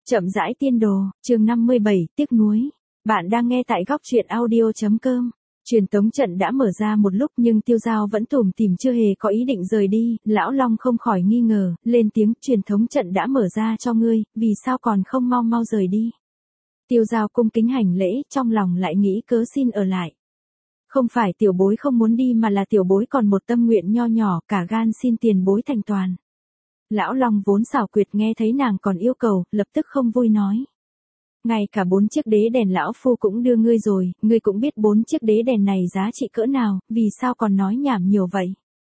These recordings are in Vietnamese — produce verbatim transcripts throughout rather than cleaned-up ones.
Chậm rãi tiên đồ, chương năm mươi bảy, tiếc nuối. Bạn đang nghe tại góc truyện audio.com. Truyền tống trận đã mở ra một lúc nhưng Tiêu Dao vẫn tủm tỉm chưa hề có ý định rời đi, Lão Long không khỏi nghi ngờ, lên tiếng, truyền tống trận đã mở ra cho ngươi, vì sao còn không mau mau rời đi. Tiêu Dao cung kính hành lễ, trong lòng lại nghĩ cớ xin ở lại. Không phải tiểu bối không muốn đi mà là tiểu bối còn một tâm nguyện nho nhỏ, cả gan xin tiền bối thành toàn. Lão Long vốn xảo quyệt nghe thấy nàng còn yêu cầu, lập tức không vui nói. Ngay cả bốn chiếc đế đèn lão phu cũng đưa ngươi rồi, ngươi cũng biết bốn chiếc đế đèn này giá trị cỡ nào, vì sao còn nói nhảm nhiều vậy?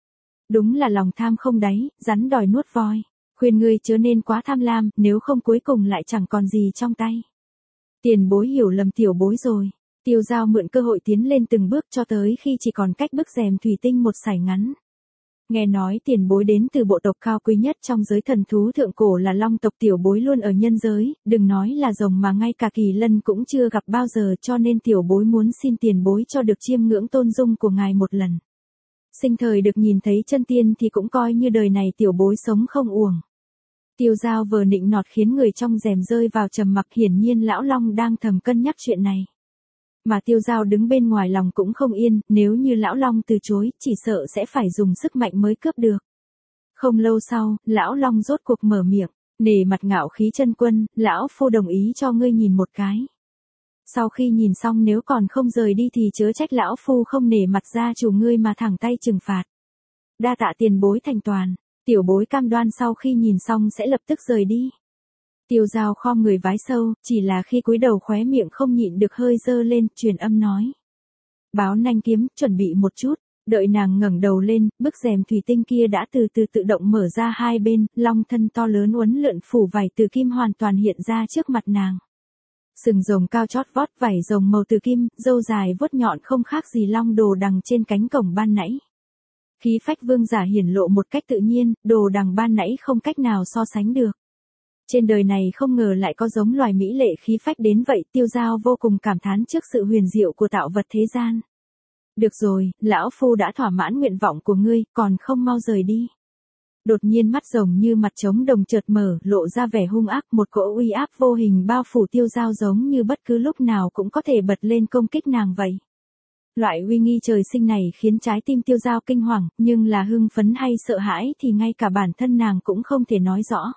Đúng là lòng tham không đáy, rắn đòi nuốt voi. Khuyên ngươi chớ nên quá tham lam, nếu không cuối cùng lại chẳng còn gì trong tay. Tiền bối hiểu lầm tiểu bối rồi. Tiêu Dao mượn cơ hội tiến lên từng bước cho tới khi chỉ còn cách bức rèm thủy tinh một sải ngắn. Nghe nói tiền bối đến từ bộ tộc cao quý nhất trong giới thần thú thượng cổ là long tộc, tiểu bối luôn ở nhân giới, đừng nói là rồng mà ngay cả kỳ lân cũng chưa gặp bao giờ, cho nên tiểu bối muốn xin tiền bối cho được chiêm ngưỡng tôn dung của ngài một lần. Sinh thời được nhìn thấy chân tiên thì cũng coi như đời này tiểu bối sống không uổng. Tiêu Dao vờ nịnh nọt khiến người trong rèm rơi vào trầm mặc, hiển nhiên lão Long đang thầm cân nhắc chuyện này. Mà Tiêu Dao đứng bên ngoài lòng cũng không yên, nếu như lão Long từ chối, chỉ sợ sẽ phải dùng sức mạnh mới cướp được. Không lâu sau, lão Long rốt cuộc mở miệng, nể mặt ngạo khí chân quân, lão phu đồng ý cho ngươi nhìn một cái. Sau khi nhìn xong nếu còn không rời đi thì chớ trách lão phu không nể mặt gia chủ ngươi mà thẳng tay trừng phạt. Đa tạ tiền bối thành toàn, tiểu bối cam đoan sau khi nhìn xong sẽ lập tức rời đi. Tiêu Dao khom người vái sâu, chỉ là khi cúi đầu khóe miệng không nhịn được hơi dơ lên, truyền âm nói. Báo nanh kiếm, chuẩn bị một chút, đợi nàng ngẩng đầu lên, bức rèm thủy tinh kia đã từ từ tự động mở ra hai bên, long thân to lớn uốn lượn phủ vảy từ kim hoàn toàn hiện ra trước mặt nàng. Sừng rồng cao chót vót, vảy rồng màu từ kim, râu dài vuốt nhọn không khác gì long đồ đằng trên cánh cổng ban nãy. Khí phách vương giả hiển lộ một cách tự nhiên, đồ đằng ban nãy không cách nào so sánh được. Trên đời này không ngờ lại có giống loài mỹ lệ khí phách đến vậy, Tiêu Dao vô cùng cảm thán trước sự huyền diệu của tạo vật thế gian. Được rồi, lão phu đã thỏa mãn nguyện vọng của ngươi, còn không mau rời đi. Đột nhiên mắt rồng như mặt trống đồng chợt mở, lộ ra vẻ hung ác, một cỗ uy áp vô hình bao phủ Tiêu Dao giống như bất cứ lúc nào cũng có thể bật lên công kích nàng vậy. Loại uy nghi trời sinh này khiến trái tim Tiêu Dao kinh hoàng, nhưng là hưng phấn hay sợ hãi thì ngay cả bản thân nàng cũng không thể nói rõ.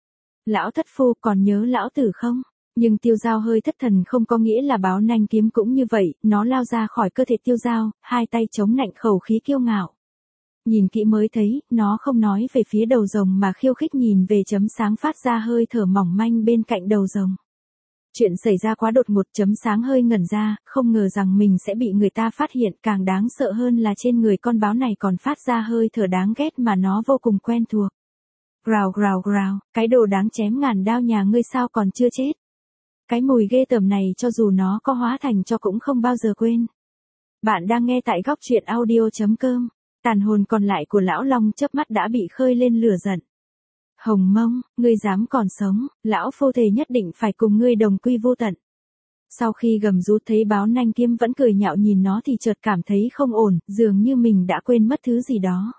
Lão thất phu còn nhớ lão tử không? Nhưng Tiêu Dao hơi thất thần không có nghĩa là báo nanh kiếm cũng như vậy, nó lao ra khỏi cơ thể Tiêu Dao, hai tay chống nạnh khẩu khí kiêu ngạo. Nhìn kỹ mới thấy, nó không nói về phía đầu rồng mà khiêu khích nhìn về chấm sáng phát ra hơi thở mỏng manh bên cạnh đầu rồng. Chuyện xảy ra quá đột ngột, chấm sáng hơi ngẩn ra, không ngờ rằng mình sẽ bị người ta phát hiện, càng đáng sợ hơn là trên người con báo này còn phát ra hơi thở đáng ghét mà nó vô cùng quen thuộc. Grào grào grào, cái đồ đáng chém ngàn đao nhà ngươi sao còn chưa chết. Cái mùi ghê tởm này cho dù nó có hóa thành cho cũng không bao giờ quên. Bạn đang nghe tại góc truyện audio.com. Tàn hồn còn lại của lão Long chớp mắt đã bị khơi lên lửa giận. Hồng Mông, ngươi dám còn sống, lão phu thề nhất định phải cùng ngươi đồng quy vô tận. Sau khi gầm rú thấy báo nanh kiếm vẫn cười nhạo nhìn nó thì chợt cảm thấy không ổn, dường như mình đã quên mất thứ gì đó.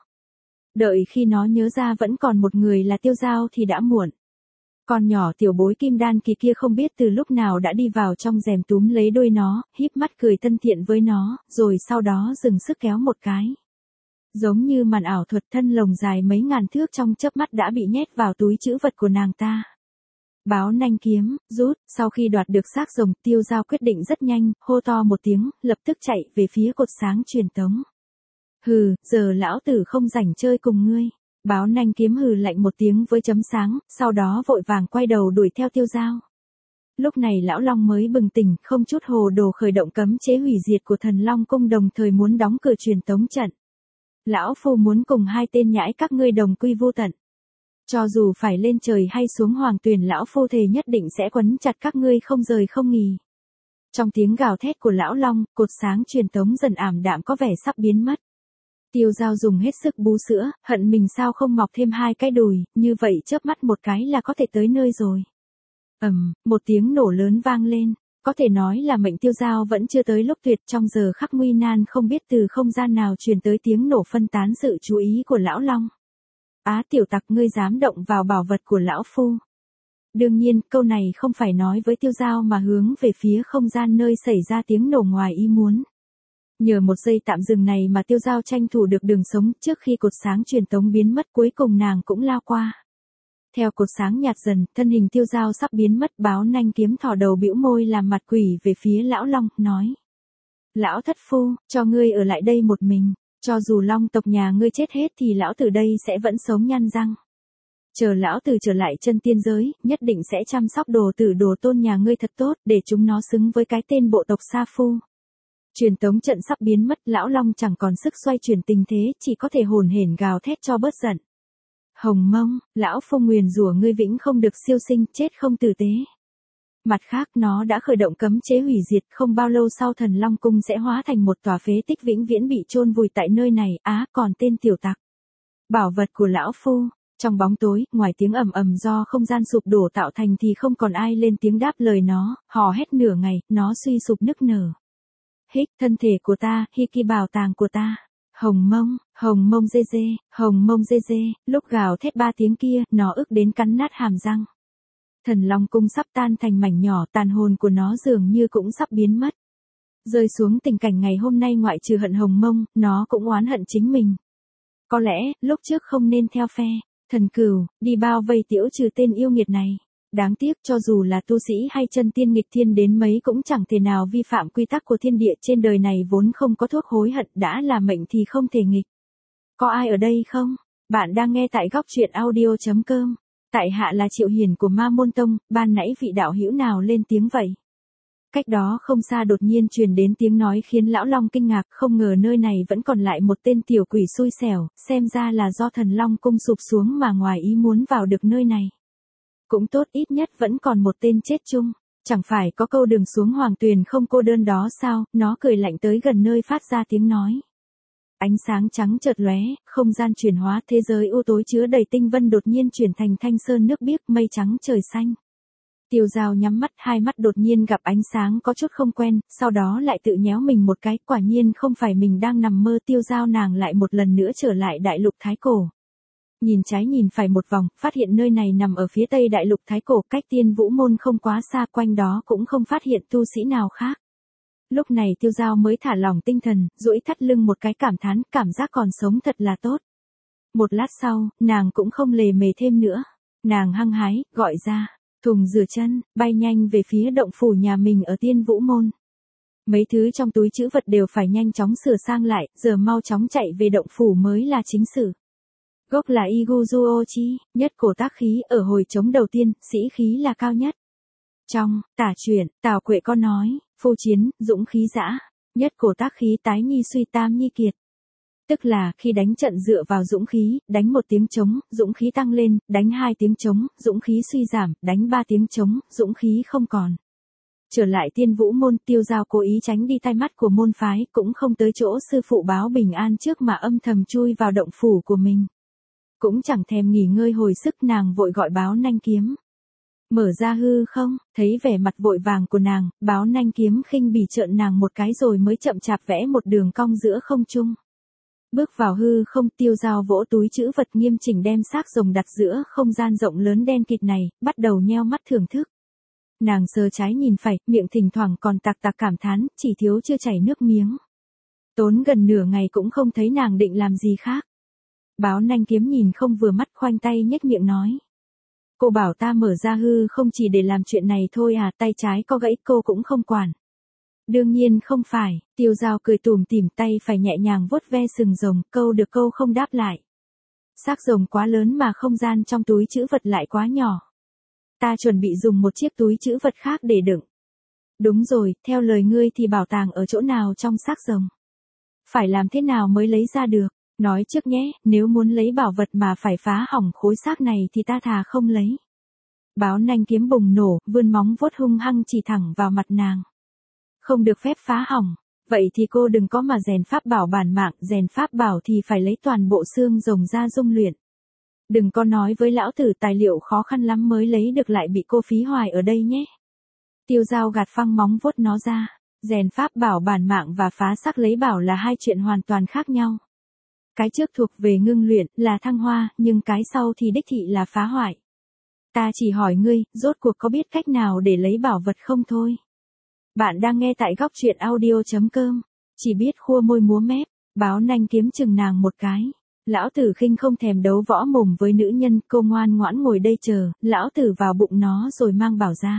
Đợi khi nó nhớ ra vẫn còn một người là Tiêu Dao thì đã muộn. Con nhỏ tiểu bối kim đan kỳ kia không biết từ lúc nào đã đi vào trong rèm túm lấy đuôi nó, híp mắt cười thân thiện với nó, rồi sau đó dừng sức kéo một cái. Giống như màn ảo thuật, thân lồng dài mấy ngàn thước trong chớp mắt đã bị nhét vào túi trữ vật của nàng ta. Báo nanh kiếm, rút, sau khi đoạt được xác rồng, Tiêu Dao quyết định rất nhanh, hô to một tiếng, lập tức chạy về phía cột sáng truyền tống. Hừ, giờ lão tử không rảnh chơi cùng ngươi. Báo nanh kiếm hừ lạnh một tiếng với chấm sáng, sau đó vội vàng quay đầu đuổi theo Tiêu Dao. Lúc này lão Long mới bừng tỉnh, không chút hồ đồ khởi động cấm chế hủy diệt của Thần Long cung, đồng thời muốn đóng cửa truyền tống trận. Lão phu muốn cùng hai tên nhãi các ngươi đồng quy vô tận. Cho dù phải lên trời hay xuống hoàng tuyền, lão phu thề nhất định sẽ quấn chặt các ngươi không rời không nghỉ. Trong tiếng gào thét của lão Long, cột sáng truyền tống dần ảm đạm có vẻ sắp biến mất. Tiêu Dao dùng hết sức bú sữa, hận mình sao không mọc thêm hai cái đùi, như vậy chớp mắt một cái là có thể tới nơi rồi. Ầm, một tiếng nổ lớn vang lên, có thể nói là mệnh Tiêu Dao vẫn chưa tới lúc tuyệt, trong giờ khắc nguy nan không biết từ không gian nào truyền tới tiếng nổ phân tán sự chú ý của lão Long. Á tiểu tặc, ngươi dám động vào bảo vật của lão phu. Đương nhiên, câu này không phải nói với Tiêu Giao mà hướng về phía không gian nơi xảy ra tiếng nổ ngoài ý muốn. Nhờ một giây tạm dừng này mà Tiêu Giao tranh thủ được đường sống trước khi cột sáng truyền tống biến mất, cuối cùng nàng cũng lao qua. Theo cột sáng nhạt dần, thân hình Tiêu Giao sắp biến mất, Báo Nanh Kiếm thò đầu bĩu môi làm mặt quỷ về phía Lão Long, nói. Lão thất phu, cho ngươi ở lại đây một mình, cho dù Long tộc nhà ngươi chết hết thì lão tử đây sẽ vẫn sống nhăn răng. Chờ lão tử trở lại chân tiên giới, nhất định sẽ chăm sóc đồ tử đồ tôn nhà ngươi thật tốt, để chúng nó xứng với cái tên bộ tộc Sa Phu. Truyền tống trận sắp biến mất, Lão Long chẳng còn sức xoay chuyển tình thế, chỉ có thể hồn hển gào thét cho bớt giận. Hồng Mông, lão phu nguyền rủa ngươi vĩnh không được siêu sinh, chết không tử tế. Mặt khác, nó đã khởi động cấm chế hủy diệt, không bao lâu sau Thần Long Cung sẽ hóa thành một tòa phế tích vĩnh viễn bị chôn vùi tại nơi này. Á, còn tên tiểu tặc. Bảo vật của lão phu. Trong bóng tối, ngoài tiếng ầm ầm do không gian sụp đổ tạo thành thì không còn ai lên tiếng đáp lời nó, hò hét nửa ngày, nó suy sụp nức nở. Hích, thân thể của ta, Hiki bảo tàng của ta. Hồng Mông, Hồng Mông dê dê, Hồng Mông dê dê, lúc gào thét ba tiếng kia, nó ức đến cắn nát hàm răng. Thần Long Cung sắp tan thành mảnh nhỏ, tàn hồn của nó dường như cũng sắp biến mất. Rơi xuống tình cảnh ngày hôm nay, ngoại trừ hận Hồng Mông, nó cũng oán hận chính mình. Có lẽ, lúc trước không nên theo phe Thần Cửu, đi bao vây tiễu trừ tên yêu nghiệt này. Đáng tiếc, cho dù là tu sĩ hay chân tiên nghịch thiên đến mấy cũng chẳng thể nào vi phạm quy tắc của thiên địa, trên đời này vốn không có thuốc hối hận, đã là mệnh thì không thể nghịch. Có ai ở đây không? Bạn đang nghe tại góc truyện audio chấm com. Tại hạ là Triệu Hiền của Ma Môn Tông, ban nãy vị đạo hữu nào lên tiếng vậy? Cách đó không xa đột nhiên truyền đến tiếng nói khiến Lão Long kinh ngạc, không ngờ nơi này vẫn còn lại một tên tiểu quỷ xui xẻo, xem ra là do Thần Long Cung sụp xuống mà ngoài ý muốn vào được nơi này. Cũng tốt, ít nhất vẫn còn một tên chết chung, chẳng phải có câu đường xuống hoàng tuyền không cô đơn đó sao? Nó cười lạnh tới gần nơi phát ra tiếng nói. Ánh sáng trắng chợt lóe, không gian chuyển hóa, thế giới u tối chứa đầy tinh vân đột nhiên chuyển thành thanh sơn nước biếc, mây trắng trời xanh. Tiêu Giao nhắm mắt, hai mắt đột nhiên gặp ánh sáng có chút không quen, sau đó lại tự nhéo mình một cái, quả nhiên không phải mình đang nằm mơ. Tiêu Giao nàng lại một lần nữa trở lại đại lục Thái Cổ. Nhìn trái nhìn phải một vòng, phát hiện nơi này nằm ở phía tây đại lục Thái Cổ, cách Tiên Vũ Môn không quá xa, quanh đó cũng không phát hiện tu sĩ nào khác. Lúc này Tiêu Giao mới thả lỏng tinh thần, duỗi thắt lưng một cái, cảm thán, cảm giác còn sống thật là tốt. Một lát sau, nàng cũng không lề mề thêm nữa. Nàng hăng hái, gọi ra, thùng rửa chân, bay nhanh về phía động phủ nhà mình ở Tiên Vũ Môn. Mấy thứ trong túi trữ vật đều phải nhanh chóng sửa sang lại, giờ mau chóng chạy về động phủ mới là chính sự. Gốc là Iguzuochi, nhất cổ tác khí, ở hồi chống đầu tiên, sĩ khí là cao nhất. Trong tả truyện, Tào Quệ có nói, phu chiến, dũng khí dã, nhất cổ tác khí, tái nhi suy tam nhi kiệt. Tức là, khi đánh trận dựa vào dũng khí, đánh một tiếng trống, dũng khí tăng lên, đánh hai tiếng trống, dũng khí suy giảm, đánh ba tiếng trống, dũng khí không còn. Trở lại Tiên Vũ Môn, Tiêu Giao cố ý tránh đi tai mắt của môn phái, cũng không tới chỗ sư phụ báo bình an trước mà âm thầm chui vào động phủ của mình. Cũng chẳng thèm nghỉ ngơi hồi sức, nàng vội gọi Báo Nanh Kiếm. Mở ra hư không, thấy vẻ mặt vội vàng của nàng, Báo Nanh Kiếm khinh bỉ trợn nàng một cái rồi mới chậm chạp vẽ một đường cong giữa không trung. Bước vào hư không, Tiêu Giao vỗ túi trữ vật nghiêm chỉnh đem xác rồng đặt giữa không gian rộng lớn đen kịt này, bắt đầu nheo mắt thưởng thức. Nàng sờ trái nhìn phải, miệng thỉnh thoảng còn tạc tạc cảm thán, chỉ thiếu chưa chảy nước miếng. Tốn gần nửa ngày cũng không thấy nàng định làm gì khác. Báo Nanh Kiếm nhìn không vừa mắt, khoanh tay nhếch miệng nói. Cô bảo ta mở ra hư không chỉ để làm chuyện này thôi à, tay trái có gãy cô cũng không quản. Đương nhiên không phải, Tiêu Giao cười tủm tỉm, tay phải nhẹ nhàng vuốt ve sừng rồng, câu được câu không đáp lại. Xác rồng quá lớn mà không gian trong túi trữ vật lại quá nhỏ. Ta chuẩn bị dùng một chiếc túi trữ vật khác để đựng. Đúng rồi, theo lời ngươi thì bảo tàng ở chỗ nào trong xác rồng? Phải làm thế nào mới lấy ra được? Nói trước nhé, nếu muốn lấy bảo vật mà phải phá hỏng khối xác này thì ta thà không lấy. Báo Nanh Kiếm bùng nổ, vươn móng vuốt hung hăng chỉ thẳng vào mặt nàng. Không được phép phá hỏng, vậy thì cô đừng có mà rèn pháp bảo bản mạng, rèn pháp bảo thì phải lấy toàn bộ xương rồng ra dung luyện. Đừng có nói với lão tử tài liệu khó khăn lắm mới lấy được lại bị cô phí hoài ở đây nhé. Tiêu Giao gạt phăng móng vuốt nó ra, rèn pháp bảo bản mạng và phá xác lấy bảo là hai chuyện hoàn toàn khác nhau. Cái trước thuộc về ngưng luyện, là thăng hoa, nhưng cái sau thì đích thị là phá hoại. Ta chỉ hỏi ngươi, rốt cuộc có biết cách nào để lấy bảo vật không thôi. Bạn đang nghe tại góc truyện audio.com. Chỉ biết khua môi múa mép, Báo Nanh Kiếm chừng nàng một cái. Lão tử khinh không thèm đấu võ mồm với nữ nhân, cô ngoan ngoãn ngồi đây chờ, lão tử vào bụng nó rồi mang bảo ra.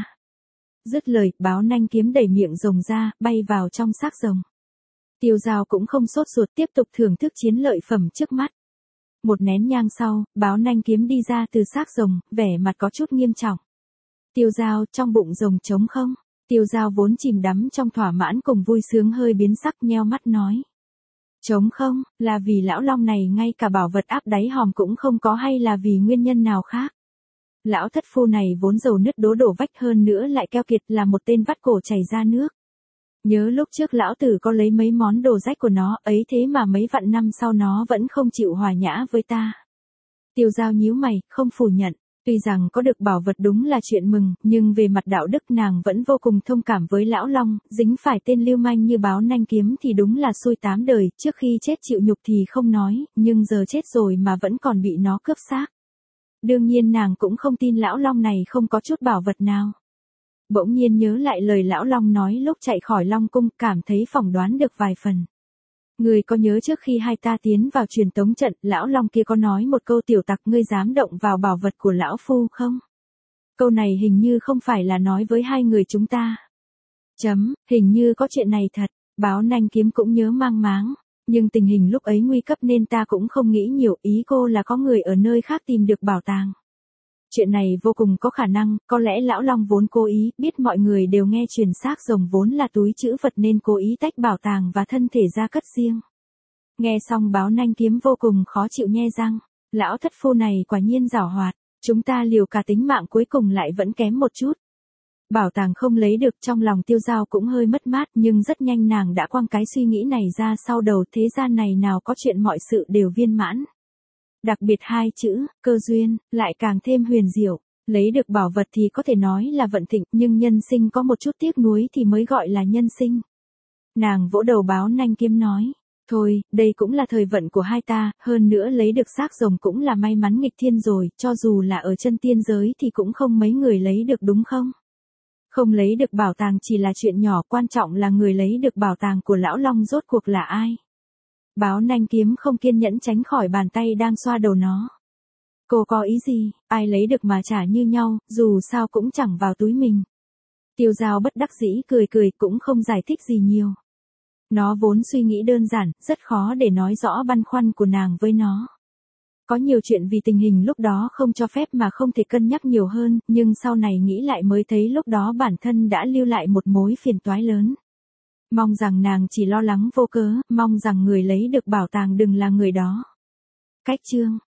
Dứt lời, Báo Nanh Kiếm đẩy miệng rồng ra, bay vào trong xác rồng. Tiêu Dao cũng không sốt ruột, tiếp tục thưởng thức chiến lợi phẩm trước mắt. Một nén nhang sau, Báo Nanh Kiếm đi ra từ xác rồng, vẻ mặt có chút nghiêm trọng. Tiêu Dao, trong bụng rồng trống không? Tiêu Dao vốn chìm đắm trong thỏa mãn cùng vui sướng hơi biến sắc, nheo mắt nói. Trống không, là vì lão long này ngay cả bảo vật áp đáy hòm cũng không có hay là vì nguyên nhân nào khác? Lão thất phu này vốn dầu nứt đố đổ vách, hơn nữa lại keo kiệt, là một tên vắt cổ chảy ra nước. Nhớ lúc trước lão tử có lấy mấy món đồ rách của nó, ấy thế mà mấy vạn năm sau nó vẫn không chịu hòa nhã với ta. Tiêu Dao nhíu mày, không phủ nhận. Tuy rằng có được bảo vật đúng là chuyện mừng, nhưng về mặt đạo đức nàng vẫn vô cùng thông cảm với lão long, dính phải tên lưu manh như Báo Nanh Kiếm thì đúng là xui tám đời, trước khi chết chịu nhục thì không nói, nhưng giờ chết rồi mà vẫn còn bị nó cướp xác. Đương nhiên nàng cũng không tin lão long này không có chút bảo vật nào. Bỗng nhiên nhớ lại lời lão long nói lúc chạy khỏi Long Cung, cảm thấy phỏng đoán được vài phần. Người có nhớ trước khi hai ta tiến vào truyền tống trận, lão long kia có nói một câu tiểu tặc ngươi dám động vào bảo vật của lão phu không? Câu này hình như không phải là nói với hai người chúng ta. Chấm, hình như có chuyện này thật, Báo Nanh Kiếm cũng nhớ mang máng. Nhưng tình hình lúc ấy nguy cấp nên ta cũng không nghĩ nhiều, ý cô là có người ở nơi khác tìm được bảo tàng. Chuyện này vô cùng có khả năng, có lẽ lão long vốn cố ý, biết mọi người đều nghe truyền xác rồng vốn là túi trữ vật nên cố ý tách bảo tàng và thân thể ra cất riêng. Nghe xong Báo Nanh Kiếm vô cùng khó chịu nhe răng, lão thất phu này quả nhiên giảo hoạt, chúng ta liều cả tính mạng cuối cùng lại vẫn kém một chút. Bảo tàng không lấy được, trong lòng Tiêu Dao cũng hơi mất mát, nhưng rất nhanh nàng đã quăng cái suy nghĩ này ra sau đầu, thế gian này nào có chuyện mọi sự đều viên mãn. Đặc biệt hai chữ, cơ duyên, lại càng thêm huyền diệu. Lấy được bảo vật thì có thể nói là vận thịnh, nhưng nhân sinh có một chút tiếc nuối thì mới gọi là nhân sinh. Nàng vỗ đầu Báo Nanh Kiếm nói, thôi, đây cũng là thời vận của hai ta, hơn nữa lấy được xác rồng cũng là may mắn nghịch thiên rồi, cho dù là ở chân tiên giới thì cũng không mấy người lấy được đúng không? Không lấy được bảo tàng chỉ là chuyện nhỏ, quan trọng là người lấy được bảo tàng của lão long rốt cuộc là ai? Báo Nanh Kiếm không kiên nhẫn tránh khỏi bàn tay đang xoa đầu nó. Cô có ý gì, ai lấy được mà trả như nhau, dù sao cũng chẳng vào túi mình. Tiêu Dao bất đắc dĩ cười cười cũng không giải thích gì nhiều. Nó vốn suy nghĩ đơn giản, rất khó để nói rõ băn khoăn của nàng với nó. Có nhiều chuyện vì tình hình lúc đó không cho phép mà không thể cân nhắc nhiều hơn, nhưng sau này nghĩ lại mới thấy lúc đó bản thân đã lưu lại một mối phiền toái lớn. Mong rằng nàng chỉ lo lắng vô cớ, mong rằng người lấy được bảo tàng đừng là người đó. Cách chương